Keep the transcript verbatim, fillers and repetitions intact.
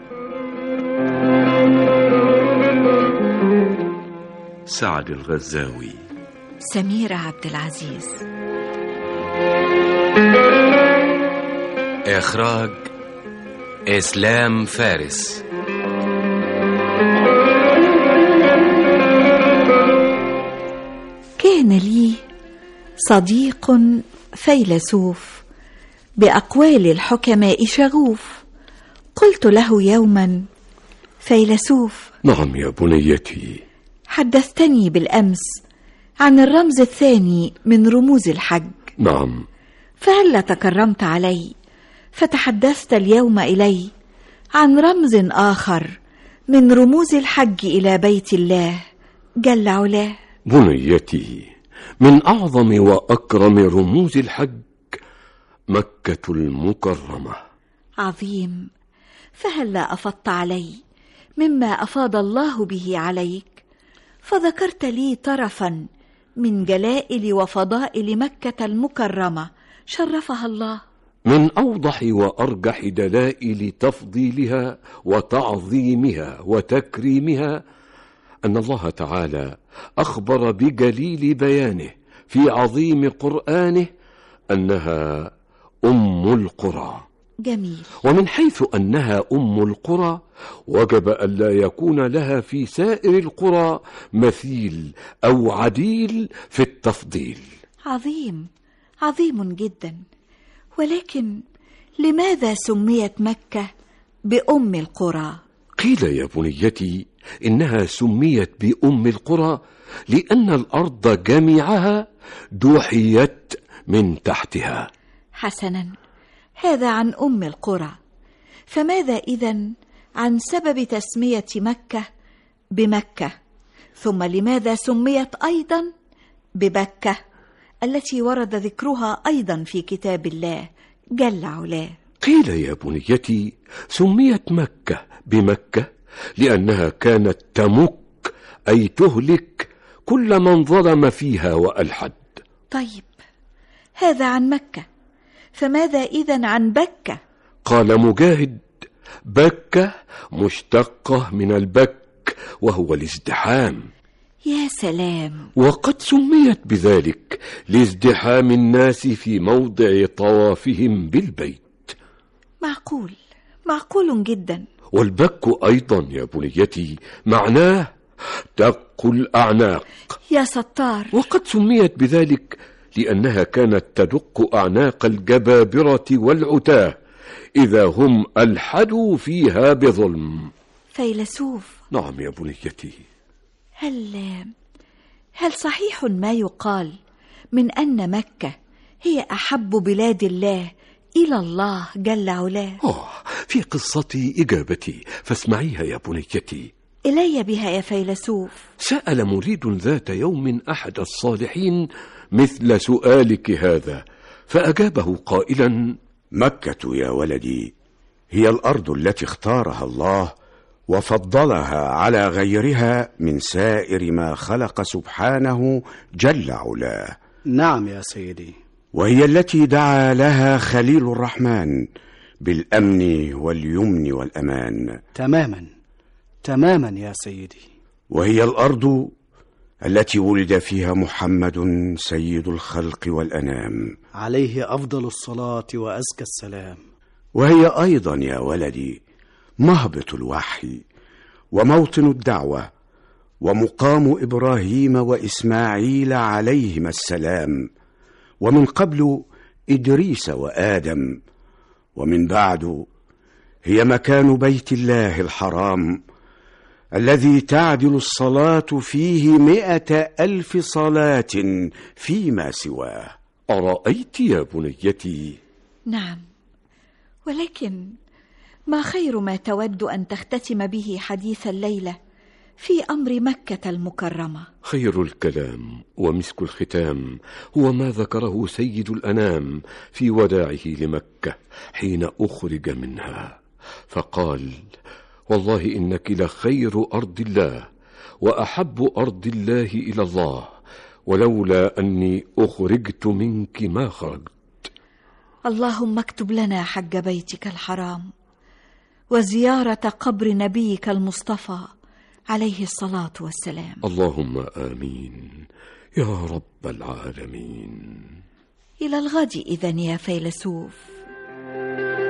سعد الغزاوي. سميرة عبد العزيز. إخراج إسلام فارس. كان لي صديق فيلسوف بأقوال الحكماء شغوف. قلت له يوما: فيلسوف. نعم يا بنيتي. حدثتني بالأمس عن الرمز الثاني من رموز الحج. نعم. فهل تكرمت علي فتحدثت اليوم إلي عن رمز آخر من رموز الحج إلى بيت الله جل علاه؟ بنيتي، من أعظم وأكرم رموز الحج مكة المكرمة. عظيم. فهل أفضت علي مما أفاض الله به عليك؟ فذكرت لي طرفا من جلائل وفضائل مكة المكرمة شرفها الله. من أوضح وأرجح دلائل تفضيلها وتعظيمها وتكريمها أن الله تعالى أخبر بجليل بيانه في عظيم قرآنه أنها أم القرى. جميل. ومن حيث أنها أم القرى وجب ألا يكون لها في سائر القرى مثيل أو عديل في التفضيل. عظيم، عظيم جدا. ولكن لماذا سميت مكة بأم القرى؟ قيل يا بنيتي إنها سميت بأم القرى لأن الأرض جميعها دوحيت من تحتها. حسنا، هذا عن أم القرى. فماذا إذن عن سبب تسمية مكة بمكة؟ ثم لماذا سميت أيضا ببكة التي ورد ذكرها أيضا في كتاب الله جل علاه؟ قيل يا بنيتي سميت مكة بمكة لأنها كانت تمك أي تهلك كل من ظلم فيها وألحد. طيب، هذا عن مكة. فماذا إذن عن بكة؟ قال مجاهد: بكة مشتقة من البك وهو الازدحام. يا سلام. وقد سميت بذلك لازدحام الناس في موضع طوافهم بالبيت. معقول، معقول جدا. والبك أيضا يا بنيتي معناه دق الأعناق. يا ستار. وقد سميت بذلك لأنها كانت تدق أعناق الجبابرة والعتاه إذا هم ألحدوا فيها بظلم. فيلسوف. نعم يا بنيتي. هل هل صحيح ما يقال من أن مكة هي أحب بلاد الله إلى الله جل علاه؟ آه، في قصتي إجابتي فاسمعيها يا بنيتي. إلي بها يا فيلسوف. سأل مريد ذات يوم أحد الصالحين مثل سؤالك هذا، فأجابه قائلا: مكة يا ولدي هي الأرض التي اختارها الله وفضلها على غيرها من سائر ما خلق سبحانه جل علاه. نعم يا سيدي. وهي التي دعا لها خليل الرحمن بالأمن واليمن والأمان. تماما تماما يا سيدي. وهي الأرض التي ولد فيها محمد سيد الخلق والأنام عليه أفضل الصلاة وأزكى السلام. وهي أيضا يا ولدي مهبط الوحي وموطن الدعوة ومقام إبراهيم وإسماعيل عليهما السلام، ومن قبل إدريس وآدم، ومن بعد هي مكان بيت الله الحرام الذي تعدل الصلاة فيه مئة ألف صلاة فيما سواه. أرأيت يا بنيتي؟ نعم، ولكن ما خير ما تود أن تختتم به حديث الليلة في أمر مكة المكرمة؟ خير الكلام ومسك الختام هو ما ذكره سيد الأنام في وداعه لمكة حين أخرج منها، فقال: والله إنك لخير أرض الله وأحب أرض الله إلى الله، ولولا أني أخرجت منك ما خرجت. اللهم اكتب لنا حج بيتك الحرام، وزيارة قبر نبيك المصطفى عليه الصلاة والسلام. اللهم آمين يا رب العالمين. إلى الغد إذن يا فيلسوف.